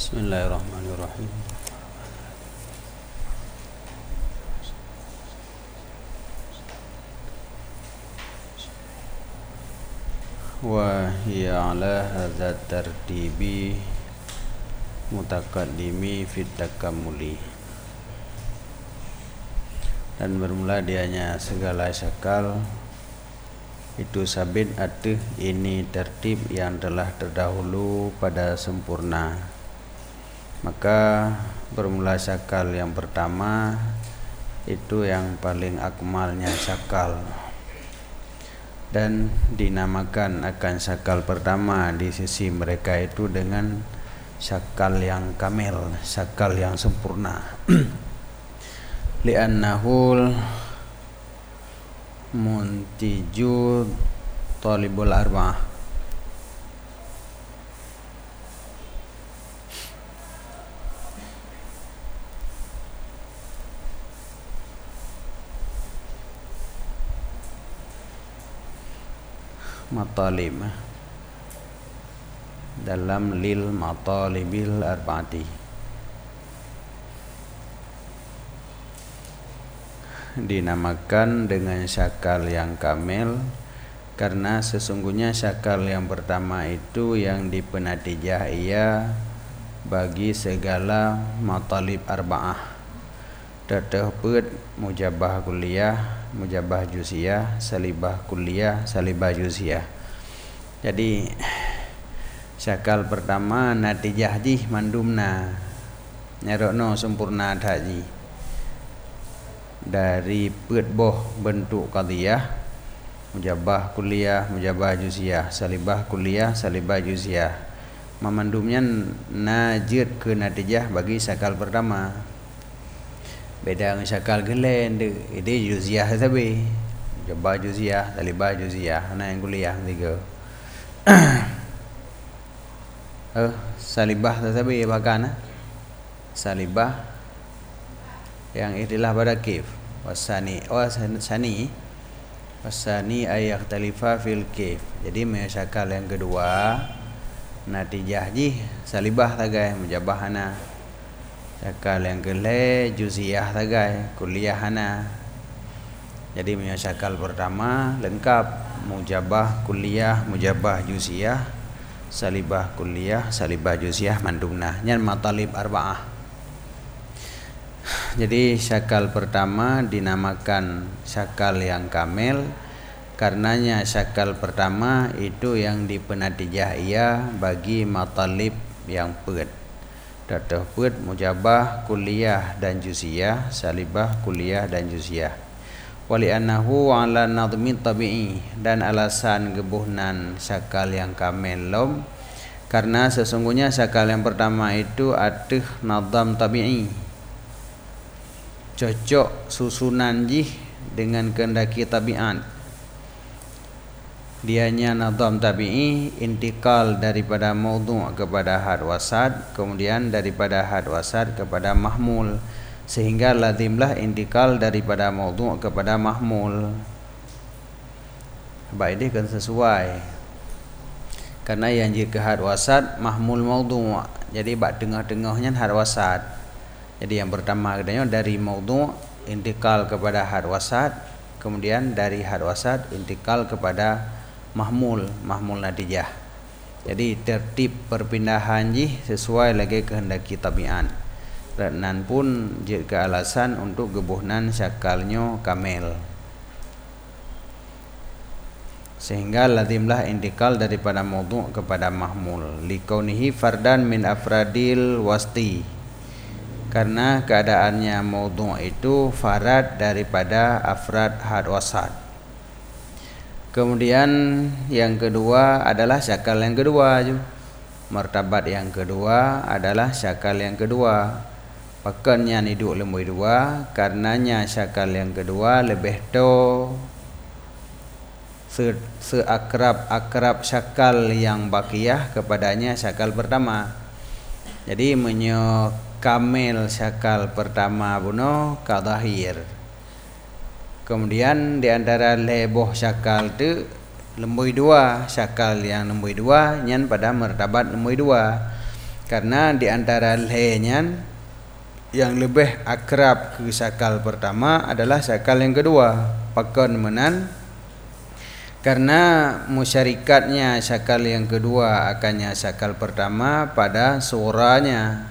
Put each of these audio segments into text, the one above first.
Bismillahirrahmanirrahim. Wa hiya ala hadza tartibi mutaqaddimi fit takamuli. Dan bermula dianya segala syakal itu sabit atuh ini tertib yang telah terdahulu pada sempurna. Maka bermula syakal yang pertama itu yang paling akmalnya syakal, dan dinamakan akan syakal pertama di sisi mereka itu dengan syakal yang kamil, syakal yang sempurna. Li'annahul muntiju talibul arba'ah, matalib dalam lil matalibil arba'ati. Dinamakan dengan syakal yang kamil karena sesungguhnya syakal yang pertama itu yang dipenatijah ia bagi segala matalib arba'ah. Datahput mujabah kuliah, mujabah juziyah, salibah kuliah, salibah juziyah. Jadi syakal pertama natijah jih mandumna nyarokno sempurna dhaji dari put boh bentuk qadiyah, mujabah kuliah, mujabah juziyah, salibah kuliah, salibah juziyah. Memandumnya najid ke natijah bagi syakal pertama. Beda dengan syakal gelen ide juziyah sabe. Mujabah juziyah, salibah juziyah, ana yang kuliah tiga. Salibah sabe bahkan salibah yang istilah pada kif wasani ayat talifa fil kif. Jadi syakal yang kedua natijah ji salibah tagai mujabah ana. Syakal yang kele juziyah tagai kuliah ana. Jadi syakal pertama lengkap mujabah kuliah, mujabah juziyah, salibah kuliah, salibah juziyah mandumna nyan matalib arba'ah. Jadi syakal pertama dinamakan syakal yang kamil karenanya syakal pertama itu yang dipenatijah ia bagi matalib yang put. Datah put mujabah kuliah dan juziyah, salibah kuliah dan juziyah. Wali annahu ala nadmi tabi'i, dan alasan gebuhnan syakal yang kamil lom karena sesungguhnya syakal yang pertama itu atuh nadam tabi'i, cocok susunan jih dengan kehendaki tabiat. Dianya nadam tabi'i intikal daripada maudhu' kepada had wasad, kemudian daripada had wasad kepada mahmul, sehingga lazimlah intikal daripada maudhu' kepada mahmul. Baik ini kan sesuai karena yang jika had wasad mahmul maudhu', jadi bak tengah-tengahnya had wasad. Jadi yang pertama katanya dari maudhu' intikal kepada had wasad, kemudian dari had wasad intikal kepada mahmul natijah. Jadi tertib perpindahan jih sesuai lagi kehendaki tabiat. Renan pun jika alasan untuk gebuhnan syakalnya kamil. Sehingga lazimlah intikal daripada maudhu' kepada mahmul likaunihi fardan min afradil wasti, karena keadaannya maudhu' itu farad daripada afrad had wasad. Kemudian yang kedua adalah syakal yang kedua, martabat yang kedua adalah syakal yang kedua. Pakannya hidup lemui dua karenanya syakal yang kedua lebih to seakrab syakal yang bakiyah kepadanya syakal pertama. Jadi kamil syakal pertama buno kadahir. Kemudian di antara leboh syakal tu lembui dua, syakal yang lembui dua nyan pada martabat lembui dua. Karena di antara lainnya yang lebih akrab ke syakal pertama adalah syakal yang kedua. Pakon menan karena musyarikatnya syakal yang kedua akannya syakal pertama pada suranya.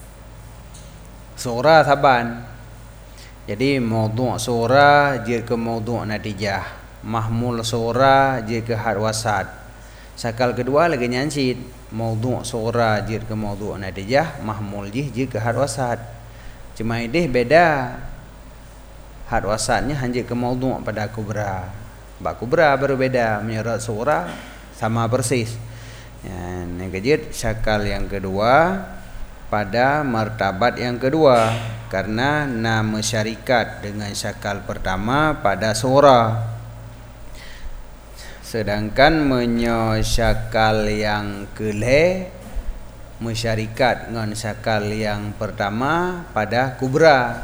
Surah saban. Jadi maudhu' surah dia ke maudhu' natijah. Mahmul surah dia ke had wasat. Syakal kedua lagi nyansit. Maudhu' surah dia ke maudhu' natijah, mahmul dia ke had wasat. Cuma ini beda. Had wasatnya hanya ke maudhu' pada kubra. Bak kubra baru beda, menyorot surah sama persis. Yang kejut syakal yang kedua pada martabat yang kedua karena nama syarikat dengan syakal pertama pada surah. Sedangkan menyosyakal yang kelih musyarikat dengan syakal yang pertama pada kubra.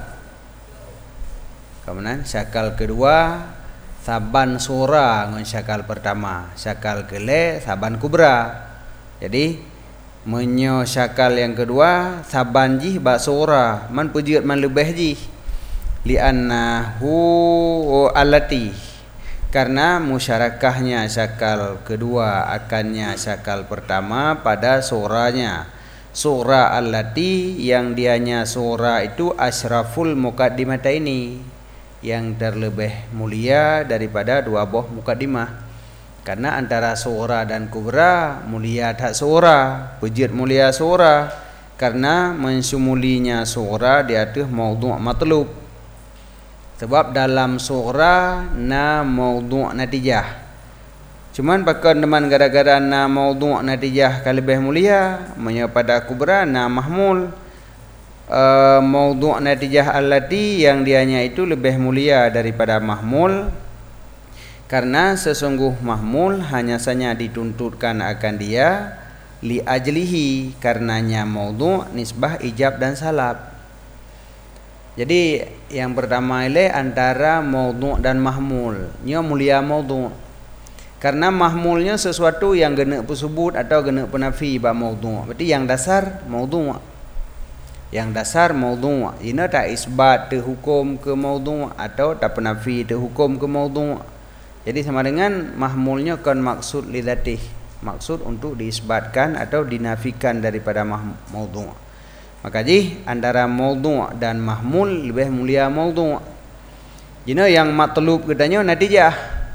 Kemudian syakal kedua saban surah dengan syakal pertama, syakal kelih saban kubra. Jadi menyo syakal yang kedua saban ji ba surah man pujud man lebih ji li annahu allati karena musyarakahnya syakal kedua akannya syakal pertama pada surahnya. Surah allati yang dianya surah itu asyraful muqaddimata ini yang terlebih mulia daripada dua buah mukaddimah. Karena antara surah dan kubra mulia tak surah, pujud mulia surah karena mensumulinya surah di atas maudhu' matlub. Sebab dalam surah na maudhu' natijah. Cuman pakai teman gara-gara na maudhu' natijah lebih mulia, pada kubra na mahmul. Maudhu' natijah allati yang dianya itu lebih mulia daripada mahmul karena sesungguh mahmul hanya saja dituntutkan akan dia li ajlihi karenanya maudhu' nisbah ijab dan salab. Jadi yang pertama ile antara maudhu' dan mahmul nya mulia maudhu' karena mahmulnya sesuatu yang gena persebut atau gena penafi ba maudhu'. Berarti yang dasar maudhu'. Yang dasar maudhu' ini tak isbat te hukum ke maudhu' atau tak penafi te hukum ke maudhu'. Jadi sama dengan mahmulnya kan maksud lidatih, maksud untuk diisbatkan atau dinafikan daripada maudhu'. Maka ji antara maudhu' dan mahmul lebih mulia maudhu'. Jina yang matlub katanya natijah.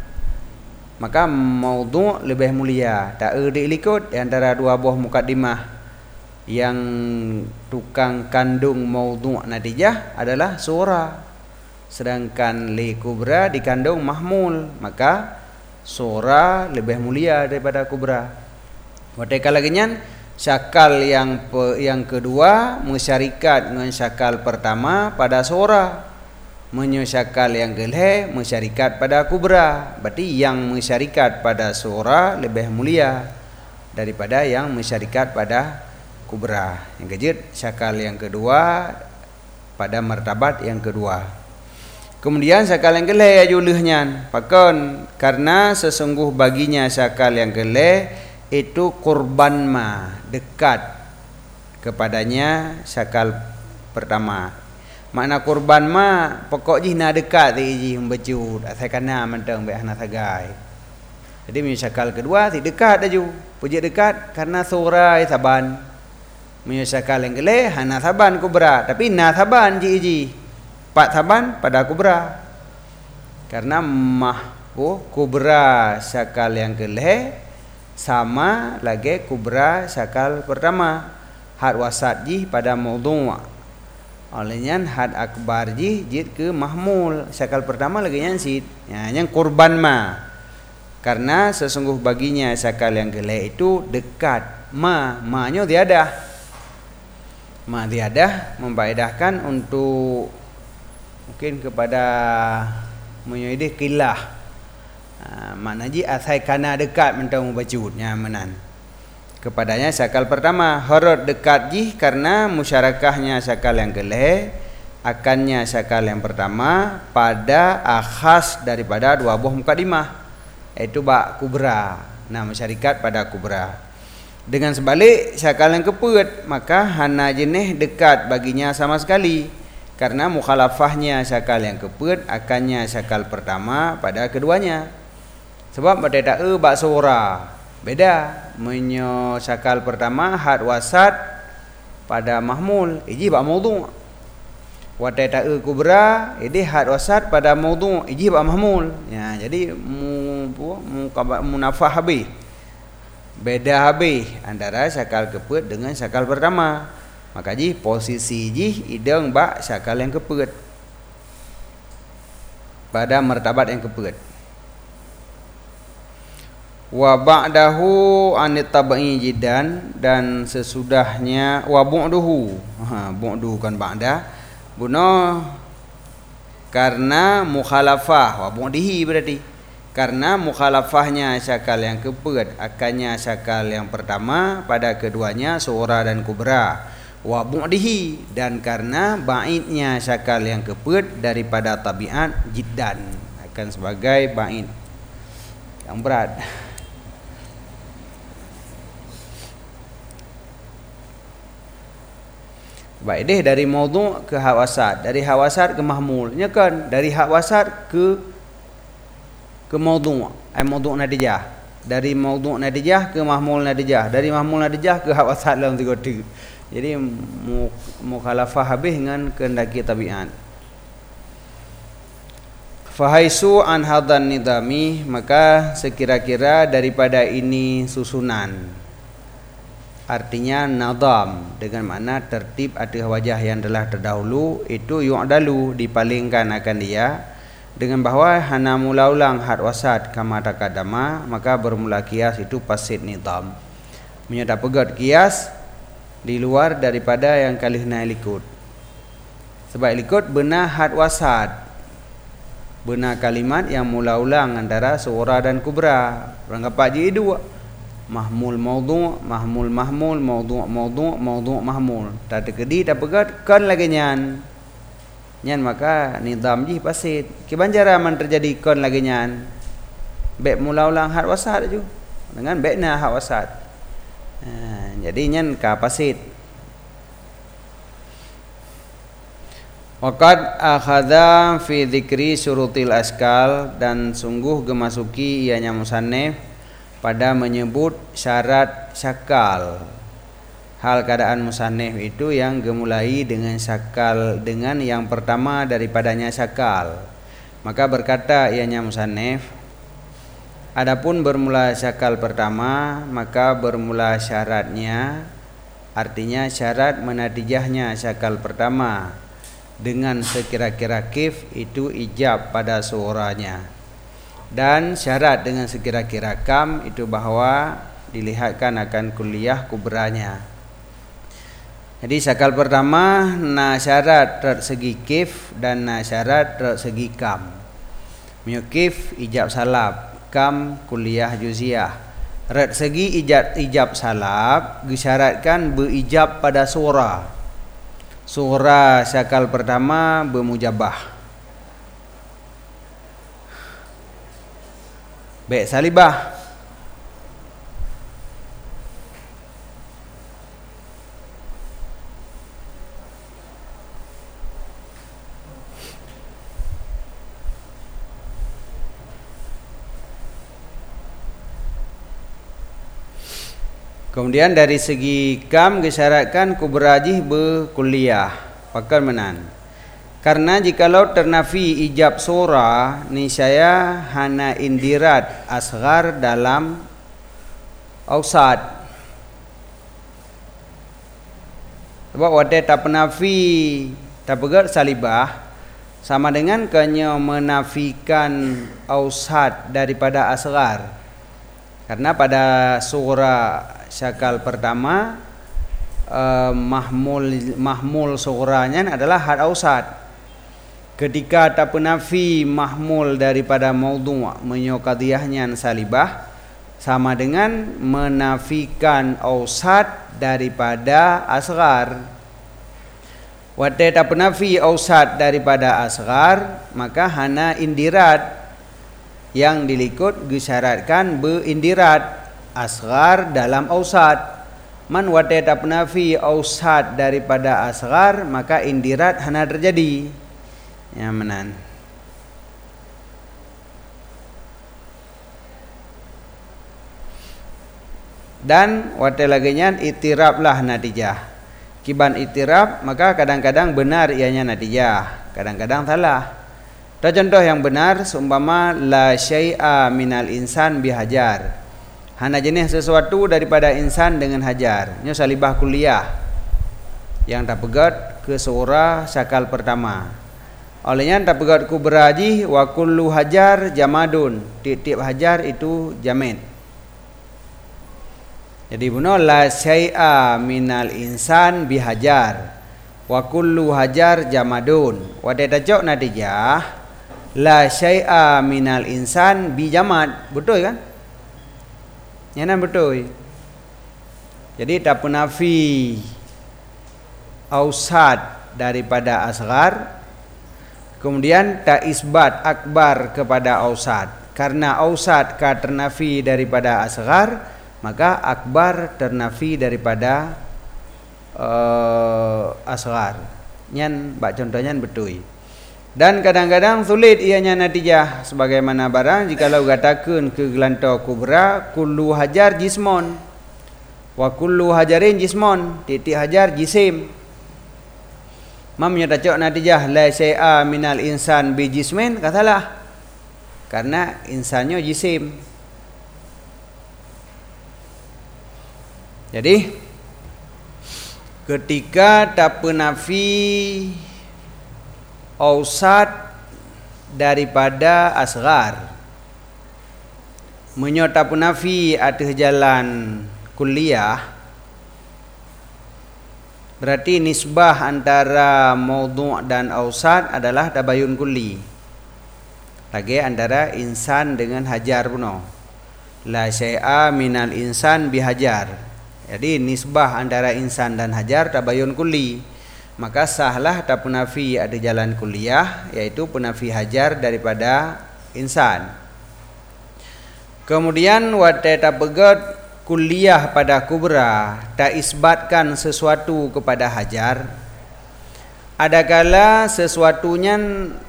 Maka maudhu' lebih mulia. Tak diikut antara dua buah mukaddimah. Yang tukang kandung maudhu' natijah adalah surah. Sedangkan li kubra dikandung mahmul, maka surah lebih mulia daripada kubra. Wadai lagi syakal yang kedua musyarikat dengan syakal pertama pada surah. Menyosyakal yang kelih musyarikat pada kubra. Berarti yang musyarikat pada surah lebih mulia daripada yang musyarikat pada kubra. Yang kejut syakal yang kedua pada martabat yang kedua. Kemudian syakal yang kelih ajulihnya pakon karena sesungguh baginya syakal yang kelih itu kurban ma dekat kepadanya syakal pertama. Makna kurban ma pokok ji na dekat ji membecut asal kana mentang be hana sagai. Jadi syakal kedua ti dekat aju. Puji dekat karena surah saban. Menyusahkan yang kelih hana saban kubra tapi na saban ji pak saban pada kubra karena kubra syakal yang kelih sama lagi kubra syakal pertama had wasat ji pada maudhu' olehnya had akbar ji jid ke mahmul syakal pertama lagi nyansit yang kurban ma karena sesungguh baginya syakal yang kelih itu dekat ma-nya tiada. Ma'diadah memfaedahkan untuk mungkin kepada menyedih kilah. Makna ji asai kana dekat mentang membacutnya menan. Kepadanya syakal pertama harut dekat ji karena musyarakahnya syakal yang kelih akannya syakal yang pertama pada akhas daripada dua buah mukaddimah yaitu ba kubra. Nah musyarikat pada kubra. Dengan sebalik syakal yang keput, maka hana jenis dekat baginya sama sekali, karena mukhalafahnya syakal yang keput akannya syakal pertama pada keduanya. Sebab pada tak bak suara beda, menyo syakal pertama had wasat pada mahmul iji bak maudhu', wadai tak kubra ini had wasat pada maudhu' iji bak mahmul. Ya, jadi munafah habis, beda habis antara syakal keput dengan syakal pertama. Maka ji posisi ji ideng bak syakal yang keput pada martabat yang keput. Wa ba'dahu anit tabai jidan, dan sesudahnya wa bu'duhu, bu'duhu kan ba'da buno karena mukhalafah, wa bu'dihi berarti karena mukhalafahnya syakal yang keput akannya syakal yang pertama pada keduanya sughra dan kubra, wa bu'dihi, dan karena ba'idnya syakal yang keput daripada tabiat jiddan akan sebagai ba'id yang berat. Baik deh, dari maudhu' ke hawasat, dari hawasat ke mahmul, nya kan dari hawasat ke maudhu', maudhu' nadijah, dari maudhu' nadijah ke mahmul nadijah, dari mahmul nadijah ke hawasat dalam 3. Jadi mukhalafah habis dengan kehendaki tabiat. Fahaisu an hadan nidami, maka sekira-kira daripada ini susunan, artinya nadam dengan makna tertib atas wajah yang telah terdahulu, itu yu'dalu dipalingkan akan dia dengan bahawa hana mula ulang had wasat kama takadama, maka bermula kias itu pasid nidam, menyata pegat kias di luar daripada yang kalihna likut. Sebab likut benar had wasat, benar kalimat yang mula ulang antara sughra dan kubra. Rangkapat je dua, mahmul maudhu', mahmul mahmul, maudhu' maudhu', maudhu' mahmul. Tak terkedi tak pegat kan lagi nyan. Nyan maka nizam ji pasid. Kebanjara man terjadi kan lagi nyan. Bek mula ulang had wasat ju. Dengan bekna had wasat. Jadi nyan ka pasid. Waqad akhadha fi dzikri syurutil askal, dan sungguh gemasuki ianya musannif pada menyebut syarat syakal. Hal keadaan musannif itu yang gemulai dengan syakal, dengan yang pertama daripadanya syakal. Maka berkata ianya musannif, adapun bermula syakal pertama, maka bermula syaratnya, artinya syarat menatijahnya syakal pertama dengan sekira-kira kif itu ijab pada suaranya, dan syarat dengan sekira-kira kam itu bahawa dilihatkan akan kuliah kubranya. Jadi syakal pertama na syarat tersegi kif dan na syarat tersegi kam. Kif ijab salab, kam kuliah juziyah. Rat segi ijab salab disyaratkan berijab pada suara. Suara syakal pertama bermujabah. Baik salibah. Kemudian dari segi kam disyaratkan kubrajih berkuliah pakar menan. Karena jikalau ternafi ijab surah, niscaya hana indirat asghar dalam ausad. Sebab wadai tak penafi tak pegat salibah sama dengan kanya menafikan ausad daripada asghar. Karena pada surah syakal pertama mahmul sughrannya adalah had ausad. Ketika tak penafi mahmul daripada maudhu' menyokadiyahnya salibah, sama dengan menafikan ausad daripada asghar. Wadai tak penafi ausad daripada asghar, maka hana indirat yang dilikut disyaratkan berindirat asghar dalam ausad. Man wate tak nafi ausad daripada asghar, maka indirat hana terjadi. Ya menan. Dan wate laginya itirablah natijah. Kiban itirab maka kadang-kadang benar ianya natijah, kadang-kadang salah. Contoh yang benar seumpama la syai'a minal insan bihajar. Hana jenis sesuatu daripada insan dengan hajar. Nya salibah kuliah yang tak pegat ke surah syakal pertama. Olehnya tak pegat ku beraji wa kullu hajar jamadun. Tiap-tiap hajar itu jamid. Jadi buno la syai'a minal insan bihajar wa kullu hajar jamadun. Wa dadajok natijah la syai'a minal insan bi jamad. Betul kan? Yang betul. Jadi tak penafi ausad daripada asghar, kemudian tak isbat akbar kepada ausad. Karena ausad ka ternafi daripada asghar, maka akbar ternafi daripada asghar. Nyan bak contohnya betul. Dan kadang-kadang sulit ianya natijah sebagaimana barang jikalau katakan ke gelantau kubra kullu hajar jismon wa kullu hajarin jismon, titik hajar jisim. Mamnya tak cok natijah la syai'a minal insan bi jismin, katalah karena insannya jisim. Jadi ketika tak penafi ausad daripada asghar, menyota punafi atas jalan kuliah, berarti nisbah antara maudhu' dan ausad adalah tabayun kulli. Lagi antara insan dengan hajar puno. La syai'a minal insan bihajar. Jadi nisbah antara insan dan hajar tabayun kulli. Maka sahlah tak penafi ada jalan kuliah, yaitu penafi hajar daripada insan. Kemudian wate tak pegat kuliah pada kubra, tak isbatkan sesuatu kepada hajar. Adakala sesuatunya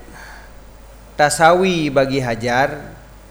tasawi bagi hajar,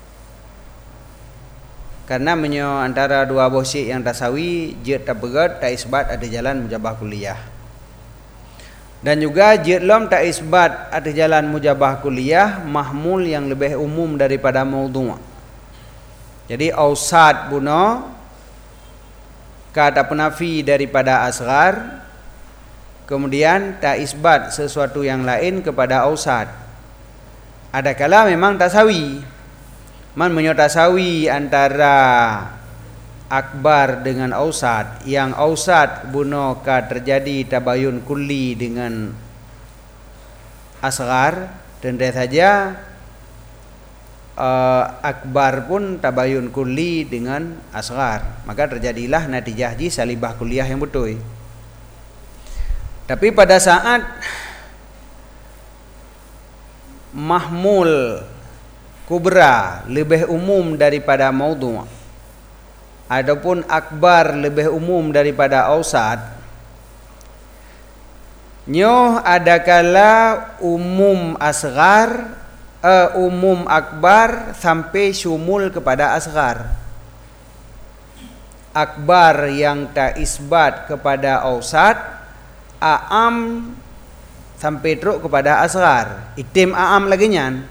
karena menyo antara dua bosik yang tasawi, jet tak pegat tak isbat ada jalan mujabah kuliah. Dan juga jitlom tak isbat atas jalan mujabah kuliah mahmul yang lebih umum daripada maudhu'. Jadi ausad buno kata penafi daripada asghar, kemudian tak isbat sesuatu yang lain kepada ausad. Adakala memang tasawi. Man menyotasawi antara akbar dengan ausad, yang ausad buno ka terjadi tabayun kulli dengan asghar, dan saja akbar pun tabayun kulli dengan asghar, maka terjadilah natijah ji salibah kuliah yang betul. Tapi pada saat mahmul kubra lebih umum daripada maudhu', adapun akbar lebih umum daripada ausad, nyoh adakala umum asghar, umum akbar sampai syumul kepada asghar. Akbar yang tak isbat kepada ausad, aam sampai teruk kepada asghar. Itim aam lagi nyan.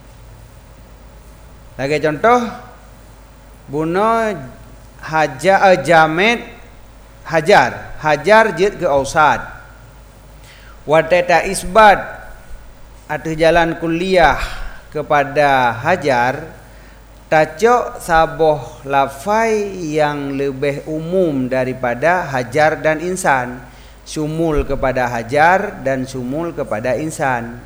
Lagi contoh, buno jamid hajar jid ke ausad. Wateta isbat atas jalan kuliah kepada hajar, tacok saboh lafai yang lebih umum daripada hajar dan insan, sumul kepada hajar dan sumul kepada insan,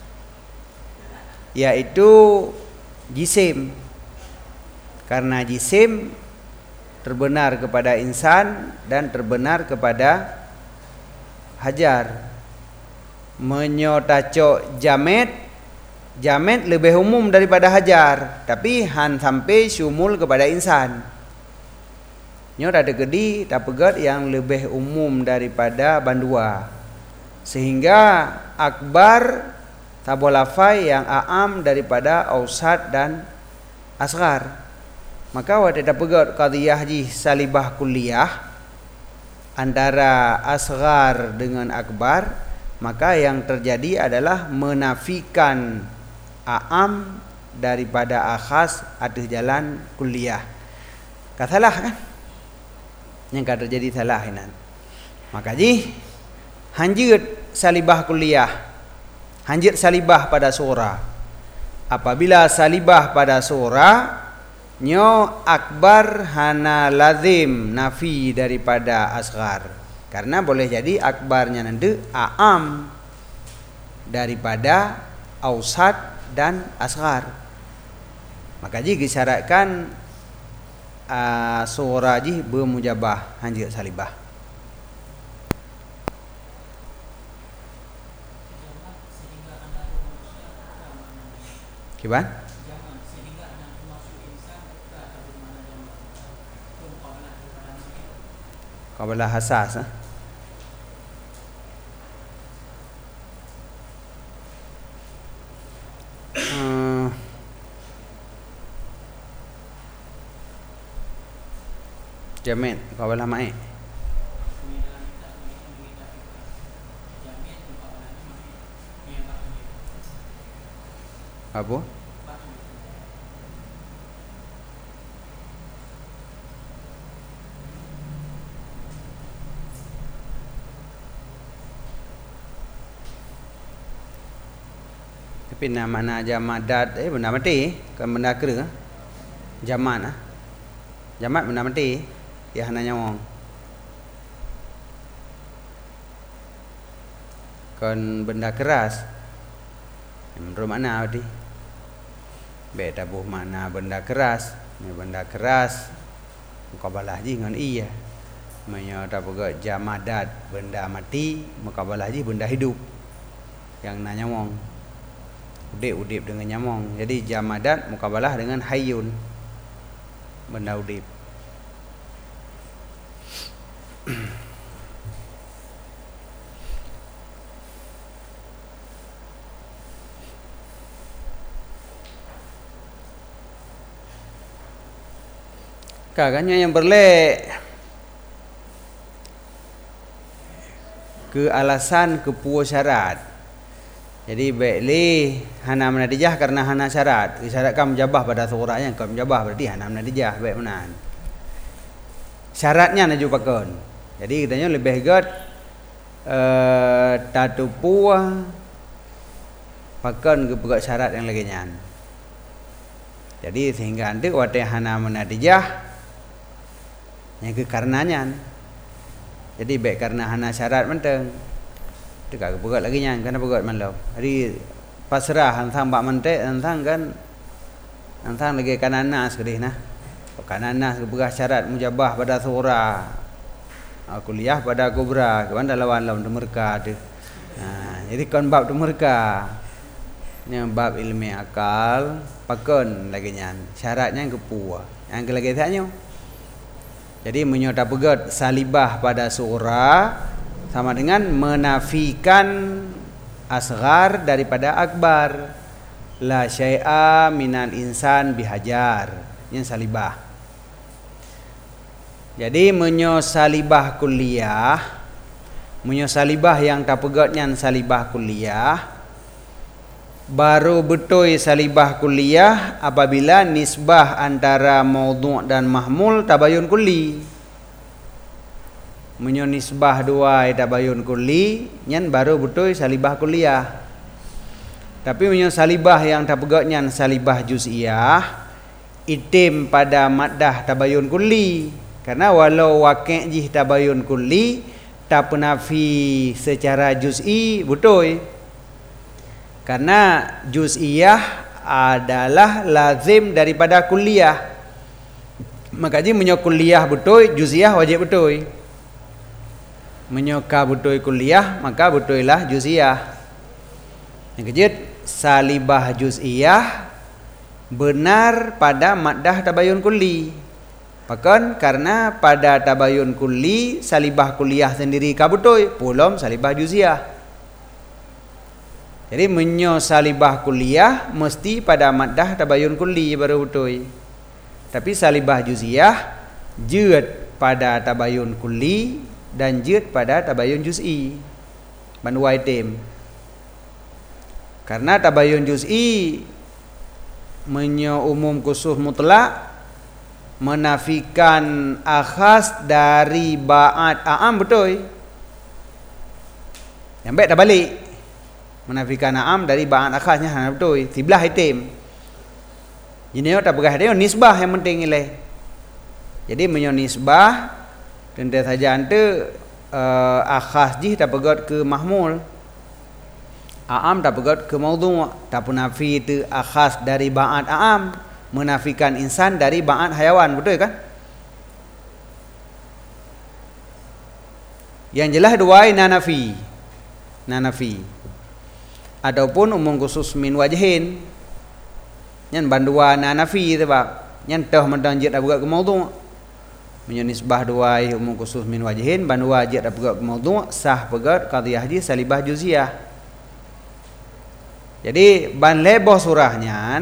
yaitu jisim. Karena jisim terbenar kepada insan dan terbenar kepada hajar. Menyotacok jamid lebih umum daripada hajar, tapi han sampai syumul kepada insan. Nyo ada gedi tapegat yang lebih umum daripada bandua. Sehingga akbar tabolafai yang aam daripada ausat dan asghar. Maka wate tapegat qadhiyah ji salibah kulliyah antara asghar dengan akbar, maka yang terjadi adalah menafikan aam daripada akhas atas jalan kulliyah. Salah kan? Yang kan terjadi salah ini. Maka ji hanjit salibah kulliyah, hanjit salibah pada surah. Apabila salibah pada surah, nyo akbar hana lazim nafi daripada asghar. Karena boleh jadi akbarnya nanti aam daripada ausat dan asghar. Maka ji disyaratkan surah ji bermujabah hanjit salibah. Kiban? Qabla hasas. Jamin qabla ma'i. Apa? Tapi nama jamadat benda mati kan benda kera jamat jamat benda mati ya hana nyawang kan benda keras menurut mana tadi beda buh mana benda keras ni benda keras mukabalah ji dengan iya manya tapaga jamadat benda mati mukabalah ji benda hidup yang nanya wong udip dengan nyamong. Jadi jamadat mukabalah dengan hayyun, benda udip. Kakaknya yang berlek ke alasan kepuas syarat. Jadi baiklah hana menadijah karena hana syarat. Disyaratkan menjabah pada surahnya, kalau menjabah berarti hana menadijah baik menan. Syaratnya nak jupakan. Jadi katanya lebih god tatu puah pakan ke pegat syarat yang lagi nyan. Jadi sehingga nanti wate hana menadijah yang ke karenanya. Jadi baik karena hana syarat menteng. Dekat pegat lagi nyan karena pegat malau. Jadi pasrah hantang bak mentek hantang kan hantang lagi kananas kedih nah. Kananas ke pegat syarat mujabah pada surah. Kuliah pada kubra kan lawan mereka tu. Jadi kon bab tu mereka. Ni bab ilmu akal pakon lagi nyan. Syaratnya yang kepua. Yang lagi tanya. Jadi menyota pegat salibah pada surah sama dengan menafikan asghar daripada akbar. La syai'a minal insan bihajar. Yang salibah. Jadi menyo salibah kulliyah, menyo salibah yang tak pegatnya salibah kulliyah, baru betul salibah kulliyah apabila nisbah antara maudhu' dan mahmul tabayun kulli. Menyo nisbah dua tabayun kulli, nyan baru betul salibah kulliyah. Tapi menyo salibah yang tak pegatnya salibah juz'iyah, itim pada maddah tabayun kulli. Karena walau waqi' jih tabayun kulli, tak penafi secara juz'i betul. Karena juz'iyah adalah lazim daripada kulliyah. Maka ji menyo kulliyah betul, juz'iyah wajib betul. Menyoka betul kulliyah, maka betullah juz'iyah. Yang kejut, salibah juz'iyah benar pada maddah tabayun kulli. Bahkan karena pada tabayun kulli salibah kuliah sendiri kabutoi pulom salibah juziah. Jadi menyo salibah kuliah mesti pada maddah tabayun kulli baru butoi. Tapi salibah juziah jeut pada tabayun kulli dan jeut pada tabayun juz'i. Bandua item. Karena tabayun juz'i menyo umum khusus mutlak menafikan akhas dari ba'at a'am betul. Yang baik dah balik. Menafikan a'am dari ba'at akhasnya betul. Tiblah item. Ini tak berah dia nisbah yang penting nilai. Jadi menyo nisbah tentu saja ante akhas jih tak pegat ke mahmul. A'am tak pegat ke maudhu'. Tak punafi itu akhas dari ba'at a'am. Menafikan insan dari ba'at hayawan, betul kan? Yang jelas dua nanafi. Ataupun umum khusus min wajhin. Nyan bandua nanafi tu bab. Nyan tah mendang jet buka ke maudhu'. Menyenisbah dua umum khusus min wajhin bandua jet buka ke maudhu' sah pegat qadhiyah ji salibah juziah. Jadi ban leboh surahnya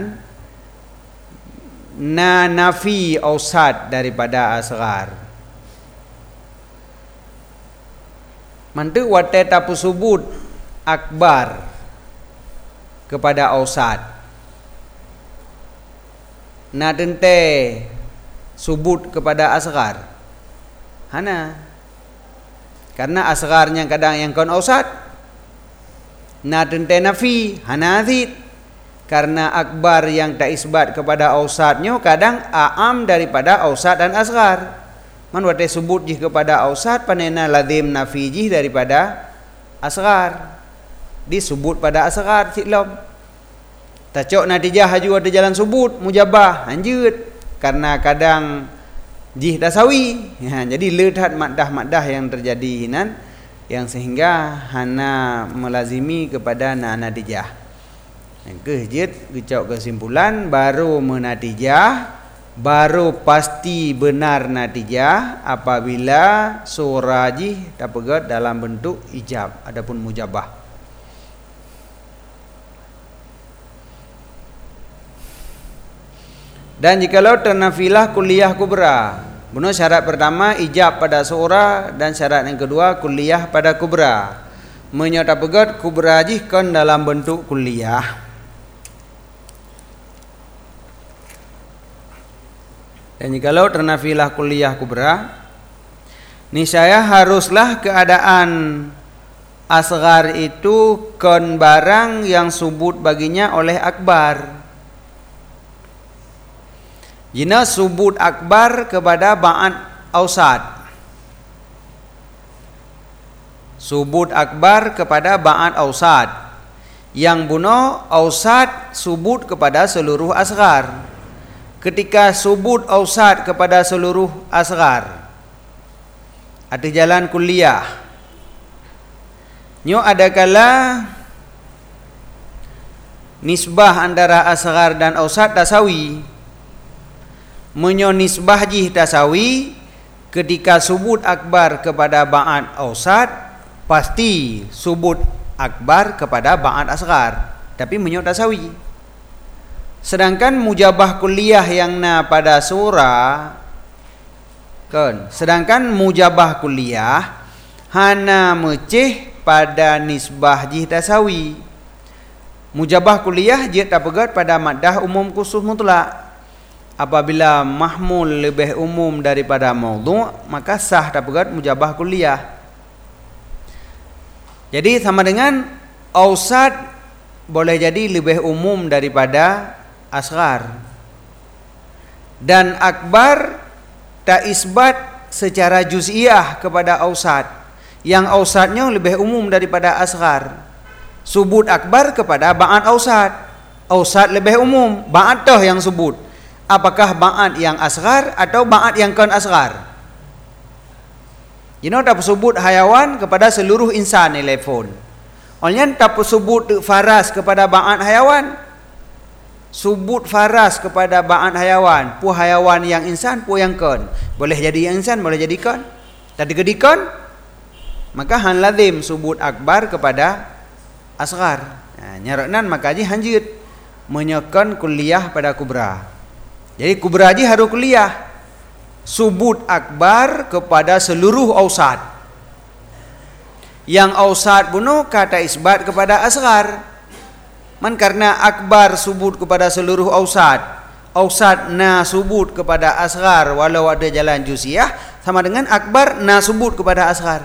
nafi ausad daripada asghar. Mantu wate tapu subut akbar kepada ausad. Na tente subut kepada asghar. Hana. Karena asgharnya kadang yang kon ausad. Na tente nafi hana azid. Karena akbar yang tak isbat kepada ausadnya kadang a'am daripada ausad dan asghar. Man wate sebut jih kepada ausad panena lazim nafi jih daripada asghar. Disebut pada asghar silom. Tacok natijah haju ada jalan sebut mujabah anjut karena kadang jih dasawi. Ya, jadi ledat maddah-maddah yang terjadi hinan yang sehingga hana melazimi kepada natijah. Kejit gecok kesimpulan baru menatijah baru pasti benar natijah apabila surajih dapat dalam bentuk ijab adapun mujabah. Dan jikalau ternafilah kuliah kubra, benar syarat pertama ijab pada surah dan syarat yang kedua kuliah pada kubra. Menyata pegat kubra jih kan dalam bentuk kuliah. Dan jikalau ternafilah kuliah kubra, niscaya haruslah keadaan asghar itu kon barang yang subut baginya oleh akbar. Jina subut akbar kepada ba'at ausad. Subut akbar kepada ba'at ausad. Yang buno ausad subut kepada seluruh asghar. Ketika subut ausad kepada seluruh asghar ada jalan kuliah. Nyo ada kala nisbah antara asghar dan ausad tasawi. Menyo nisbah jih tasawi ketika subut akbar kepada ba'at ausad pasti subut akbar kepada ba'at asghar. Tapi menyo tasawi. Sedangkan mujabah kuliah yang na pada surah kan. Sedangkan mujabah kuliah hana meceh pada nisbah jih tasawi. Mujabah kuliah jih tak pegat pada maddah umum khusus mutlak. Apabila mahmul lebih umum daripada maudhu' maka sah tak pegat mujabah kuliah. Jadi sama dengan ausad boleh jadi lebih umum daripada asghar. Dan akbar tak isbat secara juz'iyah kepada ausad. Yang ausadnya lebih umum daripada asghar. Subut akbar kepada ba'at ausad. Ausad lebih umum, ba'at toh yang sebut. Apakah ba'at yang asghar atau ba'at yang kon asghar? You know tak sebut hayawan kepada seluruh insan telefon. Oleh tak sebut faras kepada ba'at hayawan. Subut faras kepada ba'an hayawan, pu hayawan yang insan, pu yang kon. Boleh jadi yang insan, boleh jadi kon. Tadi kedikon, maka han lazim subut akbar kepada asghar. Nyaraknan maka ji hanjut menyekan kuliah pada kubra. Jadi kubra ji harus kuliah subut akbar kepada seluruh ausad. Yang ausad bunuh kata isbat kepada asghar. Man karena akbar subut kepada seluruh ausad, ausad na subut kepada asghar walau ada jalan juz'iyah, sama dengan akbar na subut kepada asghar.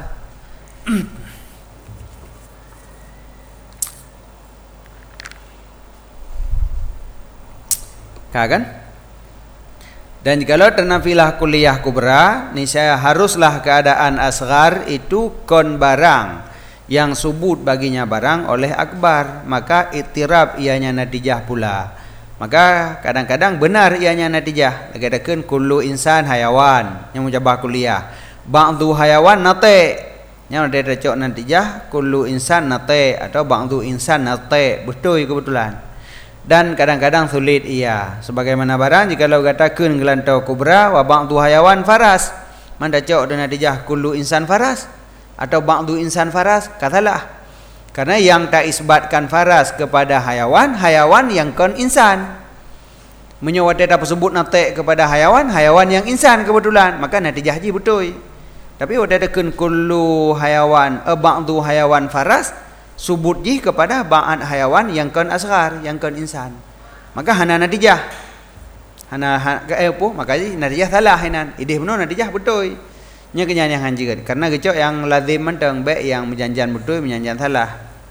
Kan? Dan jikalau ternafilah kuliah kubra, niscaya haruslah keadaan asghar itu kon barang yang subut baginya barang oleh akbar, maka itirab ianya natijah pula. Maka kadang-kadang benar ianya natijah. Katakan kullu insan hayawan yang mujabah kuliah. Ba'du hayawan nate. Yang ada recok natijah kullu insan nate atau ba'du insan nate. Betul kebetulan. Dan kadang-kadang sulit ia. Sebagaimana barang jikalau katakan gelantau kubra wa ba'du hayawan faras. Man recok dan natijah kullu insan faras atau ba'du insan faras, katalah. Karena yang tak isbatkan faras kepada hayawan, hayawan yang kon insan. Menyawat tak sebut nate kepada hayawan, hayawan yang insan kebetulan, maka natijah ji betul. Tapi wada dekun kullu hayawan, ba'du hayawan faras, subut ji kepada ba'an hayawan yang kon asghar, yang kon insan. Maka hana natijah. Maka ji natijah salah hinan. Idih benar natijah betul. Nya kenyang hanjikan karena gecok yang lazim mentang baik yang menjanjian betul menjanjian salah.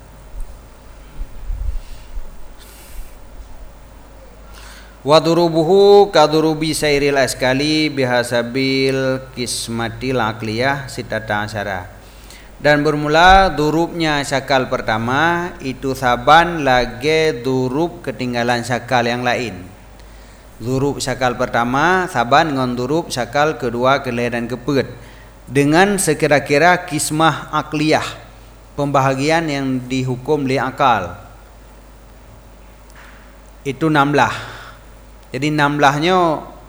Wa durubuhu kadurubi sairil askali bihasabil kismatil aqliyah sitata asyara. Dan bermula durubnya syakal pertama itu saban lagi durub ketinggalan syakal yang lain. Durub syakal pertama saban dengan durub syakal kedua, kelih dan kepet dengan sekira-kira kismah akliyah, pembahagian yang dihukum li akal. Itu 16. Jadi 16-nya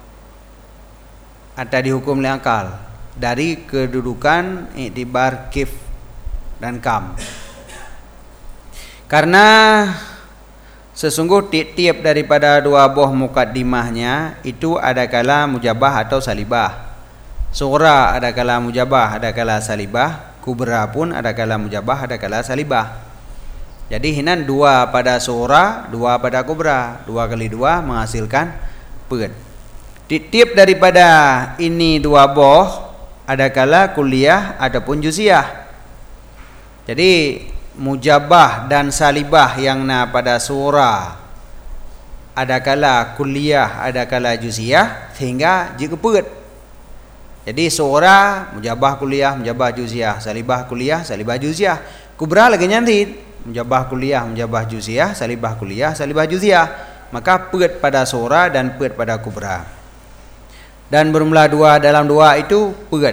ada dihukum li akal dari kedudukan iktibar kif dan kam. Karena sesungguh tiap-tiap daripada dua buah mukaddimahnya itu ada kala mujabah atau salibah. Sughra ada kala mujabah, ada kala salibah. Kubra pun ada kala mujabah, ada kala salibah. Jadi hinan dua pada sughra, dua pada kubra. 2 kali 2 menghasilkan pet. Tiap daripada ini dua boh ada kala kuliah ataupun juz'iyah. Jadi mujabah dan salibah yang na pada sughra ada kala kuliah, ada kala juz'iyah sehingga jika pet. Jadi sughra mujabah kuliah, mujabah juz'iyah, salibah kuliah, salibah juz'iyah. Kubra lagi nyantit mujabah kuliah, mujabah juz'iyah, salibah kuliah, salibah juz'iyah. Maka pet pada sughra dan pet pada kubra. Dan bermula dua dalam dua itu pet.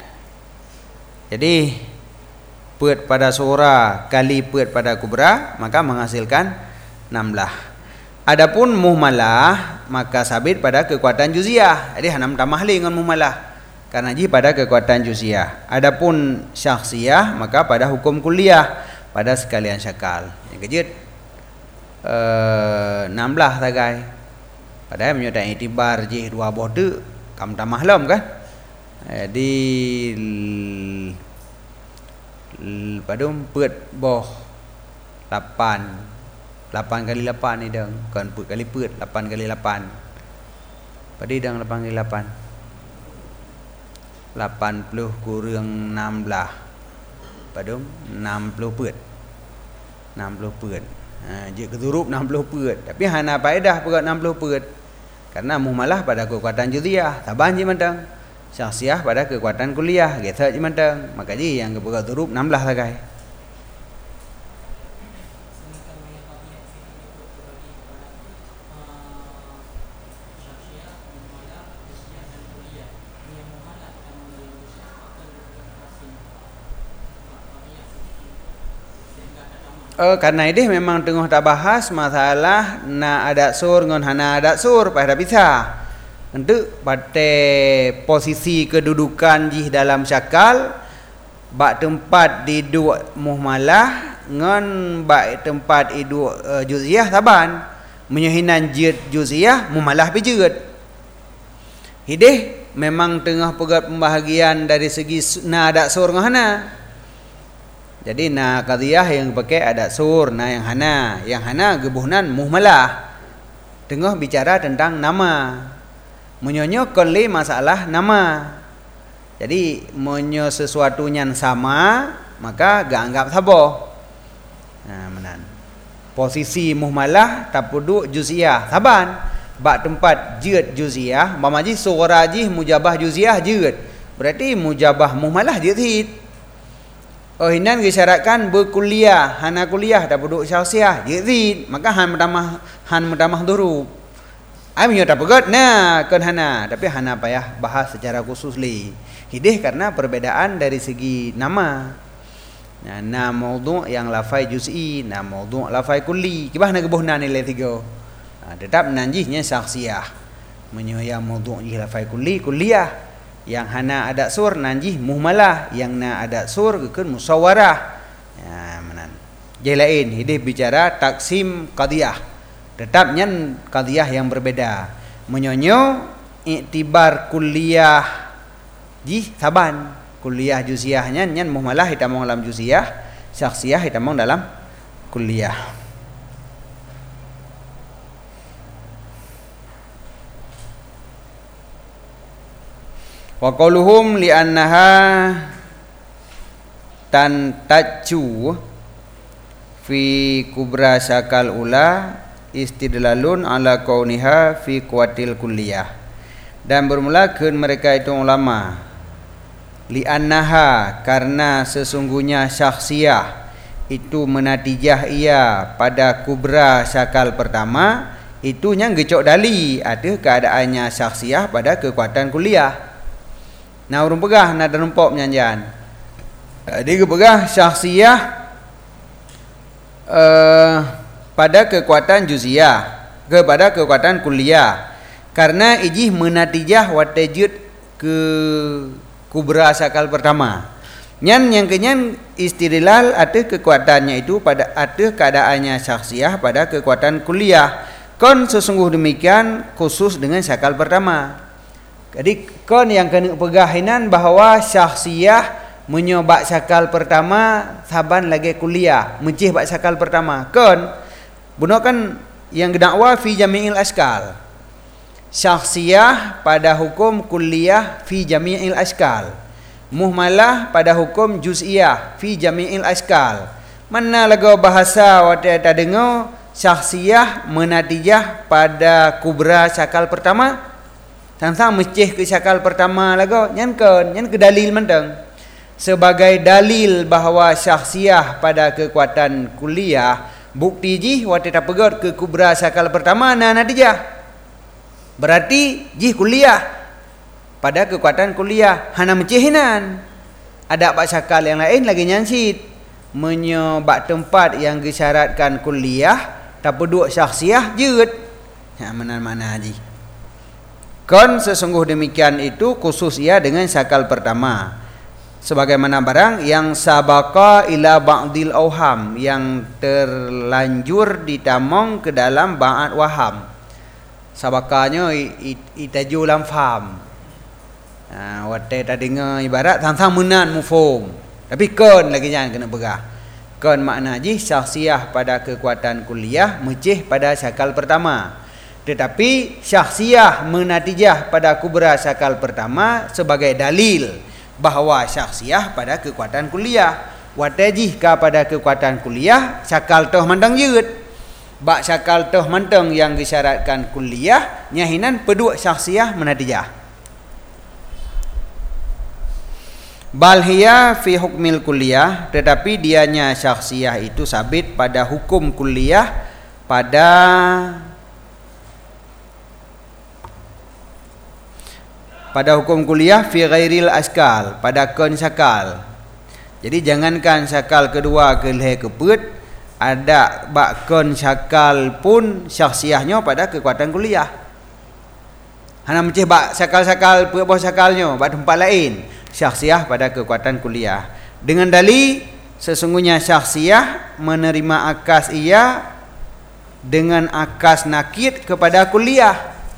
Jadi pet pada sughra kali pet pada kubra maka menghasilkan 16. Adapun muhmalah maka sabit pada kekuatan juz'iyah. Jadi hanam tambah li dengan muhmalah. Karena ji pada kekuatan juz'iyah. Adapun syakhsiyah maka pada hukum kuliah pada sekalian syakal. Yang kejut 16 tagai. Padahal menyudah itibar ji dua boh tu kam tamah lam kan. Di padum pet boh 8 kali 8 ni dang. Kan pet kali pet 8 kali 8. Padi dang 8 kali 8. 80 kurang 16 padum 60 pet 60 pet. Dia keturup 60 pet. Tapi hana faedah perat 60 pet. Karena muhmalah pada kekuatan juz'iyah, taban je mantang. Syakhsiyah pada kekuatan kuliah, gitu je mantang. Maka je yang keperat turup 16 lagai. Karena ini memang tengah tak bahas masalah na adat sur ngon hana adat sur pada bisa. Untuk pada posisi kedudukan jih dalam syakal bak tempat di dua muhmalah ngon bak tempat idu juziyah taban menyahinan jid juziyah muhmalah bijud. Hidih memang tengah pegat pembahagian dari segi na adat sur ngon hana. Jadi na qadhiyah yang pakai adat sur, na yang hana gebuhnan muhmalah. Tengah bicara tentang nama. Menyonyokkan li masalah nama. Jadi menyo sesuatu yang sama maka gak anggap saboh. Nah, menan. Posisi muhmalah tapudu juziyah saban. Bak tempat jud juziyah, mamaji suara jih mujabah juziyah jud. Berarti mujabah muhmalah jud. Hinan disyaratkan berkuliah, hana kuliah tak duduk syahsiah. Jadi maka han mutamah durub. Amnya tak pegat nah kan hana, tapi hana payah bahas secara khusus li. Hidih karena perbedaan dari segi nama. Nah, na maudhu' yang lafai juz'i, na maudhu' lafai kulli. Kibah na gebuhna nilai 3. Tetap nanjihnya syahsiah. Menyoya maudhu' lafai kulli kuliah. Yang hana adat sur nanjih muhmalah, yang na adat sur keun musawarah. Ya menan. Jadi lain hidih bicara taksim qadhiyah. Tetap nyan qadhiyah yang berbeda. Menyonyo iktibar kuliah jih saban. Kuliah juziyahnya nyan muhmalah hitamong dalam juziyah, syakhsiyah hitamong dalam kuliah. Wa qauluhum li annaha tantaju fi kubra syakal ula istidlalun ala kauniha fi kuwatil kulliyah. Dan bermulakan mereka itu ulama li annaha karena sesungguhnya syakhsiyah itu menatijah ia pada kubra syakal pertama itu yang gecok dali ada keadaannya syakhsiyah pada kekuatan kuliah. Nah urung pegah nak derempok menyanjian. Dia pegah syakhsiyah pada kekuatan juziyah kepada kekuatan kuliah. Karena ijih menatijah watajud ke kubra syakal pertama. Nyan yang kenyan istidlal ada kekuatannya itu pada ada keadaannya syakhsiyah pada kekuatan kuliah. Kon sesungguh demikian khusus dengan syakal pertama. Jadi kon yang kena pegahinan bahawa syakhsiyah menyobak syakal pertama saban lagi kuliah mencih bak syakal pertama. Kon bunuhkan yang dakwa fi jami'il askal. Syakhsiyah pada hukum kuliah fi jami'il askal. Muhmalah pada hukum juz'iyah fi jami'il askal. Mana lagu bahasa wata tak dengar syakhsiyah menatijah pada kubra syakal pertama? Sang-sang mecih ke syakal pertama lagu nyan ke dalil mentang sebagai dalil bahawa syakhsiyah pada kekuatan kuliah bukti jih waktu tak pegot ke kubra syakal pertama na natijah berarti jih kuliah pada kekuatan kuliah hana mecihinan ada bak syakal yang lain lagi nyansit menyobak tempat yang disyaratkan kuliah tak peduk syakhsiyah jut mana haji. Kon sesungguh demikian itu khusus ia dengan syakal pertama. Sebagaimana barang yang sabaka ila ba'dil auham yang terlanjur ditamong ke dalam ba'ad waham. Sabakanya itaju lam faham. Wate tak dengar ibarat sang-sang menan mufhum. Tapi kon lagi jangan kena pegah. Kon makna ji syakhsiyah pada kekuatan kuliah mecih pada syakal pertama. Tetapi syakhsiyah menatijah pada kubra syakal pertama sebagai dalil bahawa syakhsiyah pada kekuatan kuliah. Watajih pada kekuatan kuliah syakal toh mandang jut. Bak syakal toh mantang yang disyaratkan kuliah nyahinan peduk syakhsiyah menatijah. Balhiya fi hukmil kuliah, tetapi dianya syakhsiyah itu sabit pada hukum kuliah pada hukum kuliah fi ghairil askal pada kon syakal. Jadi jangankan syakal kedua ke leher keput ada bakon syakal pun syakhsiahnya pada kekuatan kuliah. Hana menceh bak syakal-syakal buah syakalnya bak tempat lain, syakhsiah pada kekuatan kuliah. Dengan dalil sesungguhnya syakhsiah menerima akas ia dengan akas nakid kepada kuliah.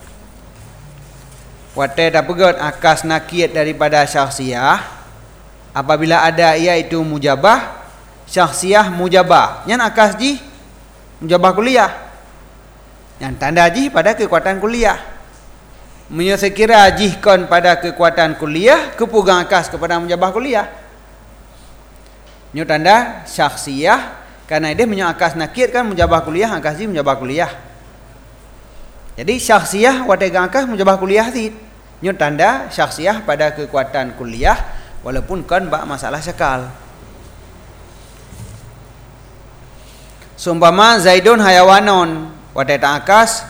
Watai dah pegot akas nakid daripada syakhsiah apabila ada ia itu mujabah, syakhsiah mujabah. Yang akas ji mujabah kuliah. Yang tanda ji pada kekuatan kuliah. Menyesekira jihkon pada kekuatan kuliah kepugang akas kepada mujabah kuliah. Nyo tanda syakhsiyah karena dia menyo akas nakid kan mujabah kuliah, akas ji mujabah kuliah. Jadi syakhsiyah wategang akas mujabah kuliah ti. Nyo tanda syakhsiyah pada kekuatan kuliah walaupun kan bak masalah syakal. Sumpama Zaidun hayawanon wateta akas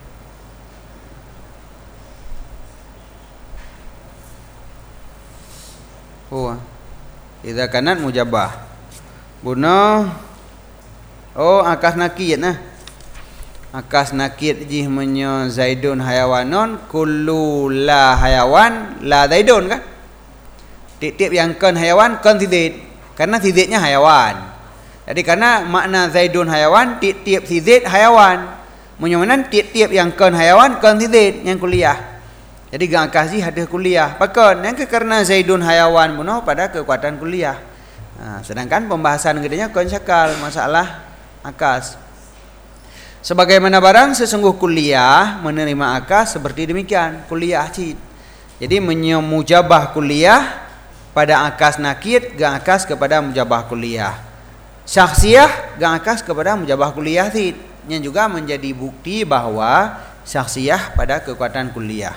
idza kanat mujabah. Buno akas nakid nah. Akas nakid jih menyo Zaidun hayawanon kullu la hayawan la Zaidun kan? Tiap-tiap yang kan hayawan kan tidid. Karena tididnya hayawan. Jadi karena makna Zaidun hayawan tiap-tiap tidid hayawan. Menyomanan tiap-tiap yang kan hayawan kan tidid yang kuliah. Jadi gang kasih ada kuliah. Pakon yang karena Zaidun hayawan bunuh pada kekuatan kuliah. Sedangkan pembahasan gedenya kon syakal masalah akas. Sebagaimana barang sesungguh kuliah menerima akas seperti demikian kuliah cid. Jadi menyemujabah kuliah pada akas nakid gang akas kepada mujabah kuliah. Syakhsiyah gang akas kepada mujabah kuliah cid. Yang juga menjadi bukti bahwa syakhsiyah pada kekuatan kuliah.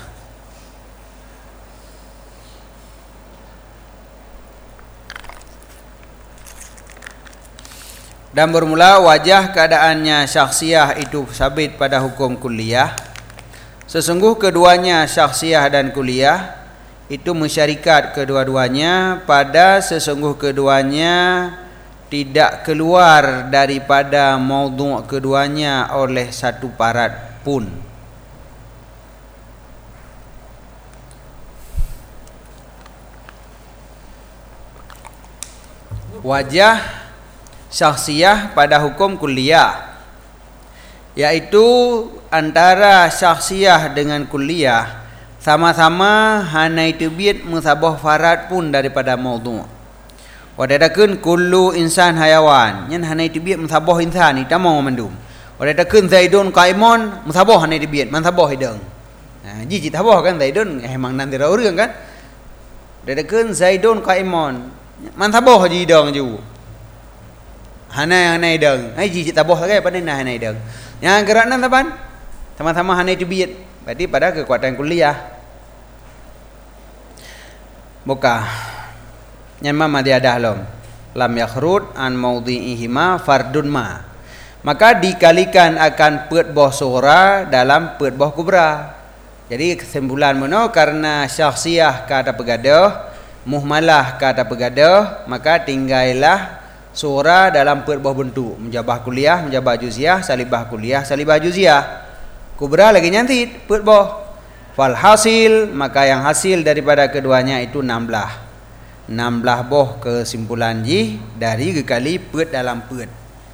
Dan bermula wajah keadaannya syakhsiyah itu sabit pada hukum kuliah. Sesungguh keduanya syakhsiyah dan kuliah itu mensyarikat kedua-duanya pada sesungguh keduanya tidak keluar daripada maudhu' keduanya oleh satu parat pun. Wajah syakhsiyah pada hukum kuliah yaitu antara syakhsiyah dengan kuliah sama-sama hanai tebit musabah farat pun daripada maudhu'. Wadadakeun kullu insan hayawan nyen hanai tebit musabah insan ita mau mandum. Wadadakeun Zaidun qaimun musabah hanai tebit musabah hidang. Ji citabah kan Zaidun emang nanti ra urang kan. Wadadakeun Zaidun qaimun musabah ji hidang ju. Hanai deng. Ai ji taboh lagi pada hanai deng. Yang gerakna taban sama-sama hanai tebit. Berarti pada kekuatan kuliah. Buka. Nyama madiadah lom. Lam yakhrud an maudhi'ihima fardun ma. Maka dikalikan akan peut boh sura dalam peut boh kubra. Jadi kesimpulan mono karena syakhsiyah kata pegadah, muhmalah kata pegadah, maka tinggallah surah dalam perbah bentuk menjabah kuliah, menjabah juziah, salibah kuliah, salibah juziah. Kubra lagi nyantit perbah. Fal hasil maka yang hasil daripada keduanya itu 16 boh kesimpulan ji dari gekali pet dalam pet.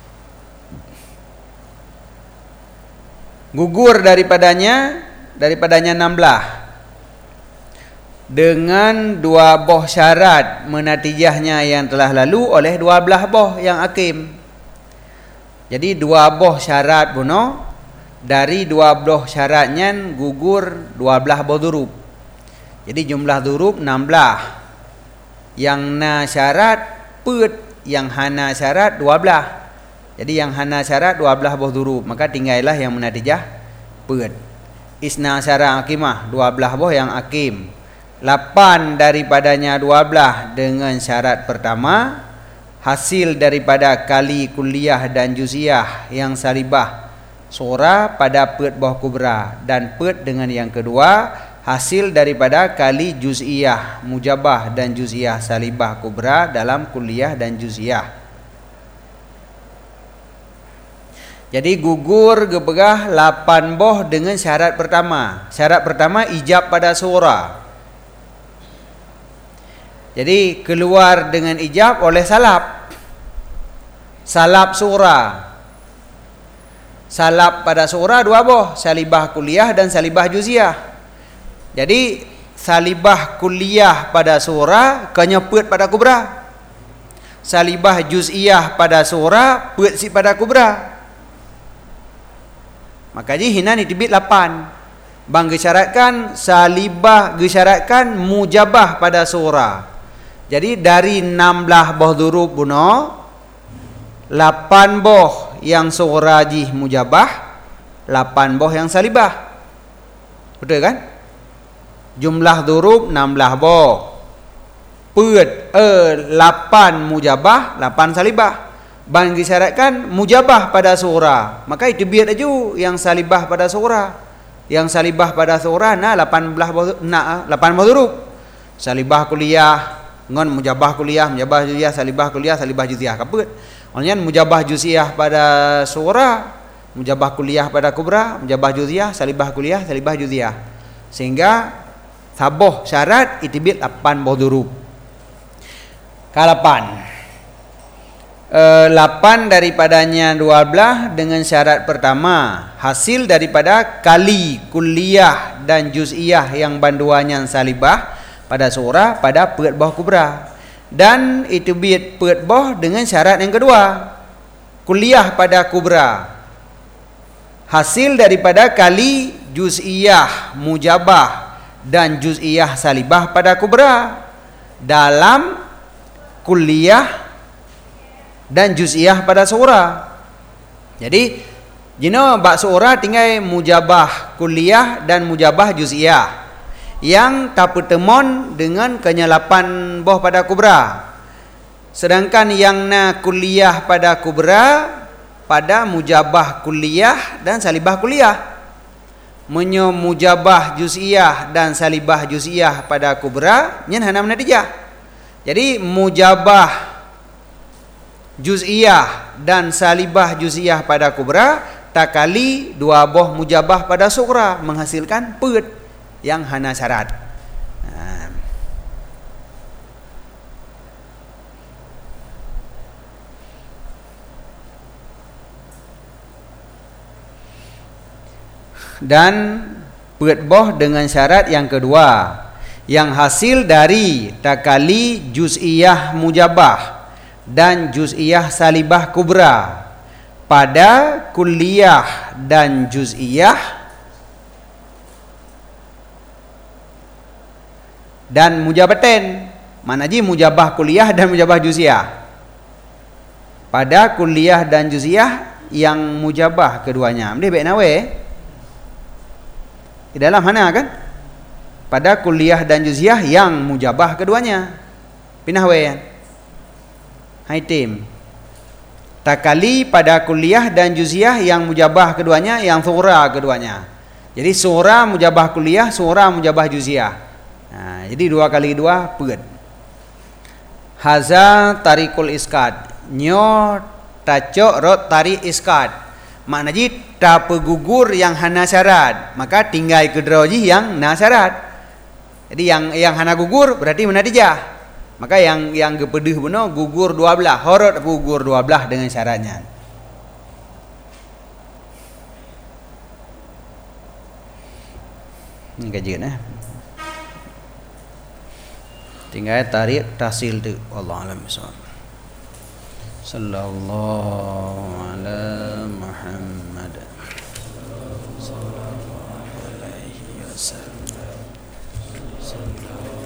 Gugur daripadanya 16 dengan 2 boh syarat menatijahnya yang telah lalu oleh 12 boh yang hakim. Jadi 2 boh syarat buno dari 2 boh syaratnya gugur 12 boh durub. Jadi jumlah durub 16. Yang na syarat put, yang hana syarat 12. Jadi yang hana syarat 12 boh durub, maka tinggallah yang menatijah put. Isna syarat hakimah 12 boh yang hakim. 8 daripadanya 12 dengan syarat pertama, hasil daripada kali kuliah dan juziah yang salibah sura pada pet boh kubra, dan pet dengan yang kedua hasil daripada kali juz'iyah mujabah dan juz'iyah salibah kubra dalam kuliah dan juziah. Jadi gugur geberah 8 boh dengan syarat pertama. Syarat pertama ijab pada suara. Jadi keluar dengan ijab oleh salap. Salap suara. Salap pada suara 2 boh, salibah kuliah dan salibah juziah. Jadi salibah kuliah pada suara kenyeput pada kubra. Salibah juz'iyah pada suara put si pada kubra. Makanya hina ni tibit 8. Bang gesyaratkan salibah gesyaratkan mujabah pada suara. Jadi dari 16 boh durub buno 8 boh yang suara jih mujabah, 8 boh yang salibah. Betul kan? Jumlah durub 16 boh. Put 8 mujabah, 8 salibah. Bang disyaratkan mujabah pada suara. Maka itu biar aja yang salibah pada suara. Yang salibah pada suara 18 boh 8 boh durub. Salibah kuliah, ngon mujabah kuliah, mujabah juziah, salibah kuliah, salibah juziah kaput. Onyan mujabah juziah pada suara, mujabah kuliah pada kubra, mujabah juziah, salibah kuliah, salibah juziah. Sehingga saboh syarat itibit 8 boh durub. Kalapan 8 daripadanya 12 dengan syarat pertama hasil daripada kali kuliah dan juz'iyah yang banduannya salibah pada suara pada pet boh kubra. Dan itu biat pet boh dengan syarat yang kedua, kuliah pada kubra. Hasil daripada kali juz'iyah mujabah dan juz'iyah salibah pada kubra dalam kuliah dan juz'iyah pada suara. Jadi jino bak suara tinggal mujabah kuliah dan mujabah juz'iyah yang tapetemon dengan kenyalapan boh pada kubra. Sedangkan yang na kuliah pada kubra pada mujabah kuliah dan salibah kuliah. Menyo mujabah juz'iyah dan salibah juz'iyah pada kubra nyen hana menatijah. Jadi mujabah juz'iyah dan salibah juz'iyah pada kubra takali 2 boh mujabah pada sugra menghasilkan pet yang hana syarat. Dan pet boh dengan syarat yang kedua yang hasil dari takali juz'iyah mujabah dan juz'iyah salibah kubra pada kuliah dan juz'iyah dan mujabaten. Mana ji mujabah kuliah dan mujabah juz'iyah. Pada kuliah dan juz'iyah yang mujabah keduanya. Mesti baik nawe. Di dalam mana kan? Pada kuliah dan juz'iyah yang mujabah keduanya. Pinah we. Hai tim. Takali pada kuliah dan juz'iyah yang mujabah keduanya, yang sura keduanya. Jadi sura mujabah kuliah, sura mujabah juz'iyah. Nah, jadi 2 kali 2 pet. Haza tarikul iskat. Nyo tacok rot tarik iskat. Makna ji ta pegugur yang hana syarat, maka tinggal kedroji yang na syarat. Jadi yang hana gugur berarti menatijah. Maka yang gepedih beno gugur 12, horot gugur 12 dengan syaratnya. Ini kajian tinggal tarik tahsil tu. Allah alam bisawab. Sallallahu ala Muhammad sallallahu alaihi wasallam.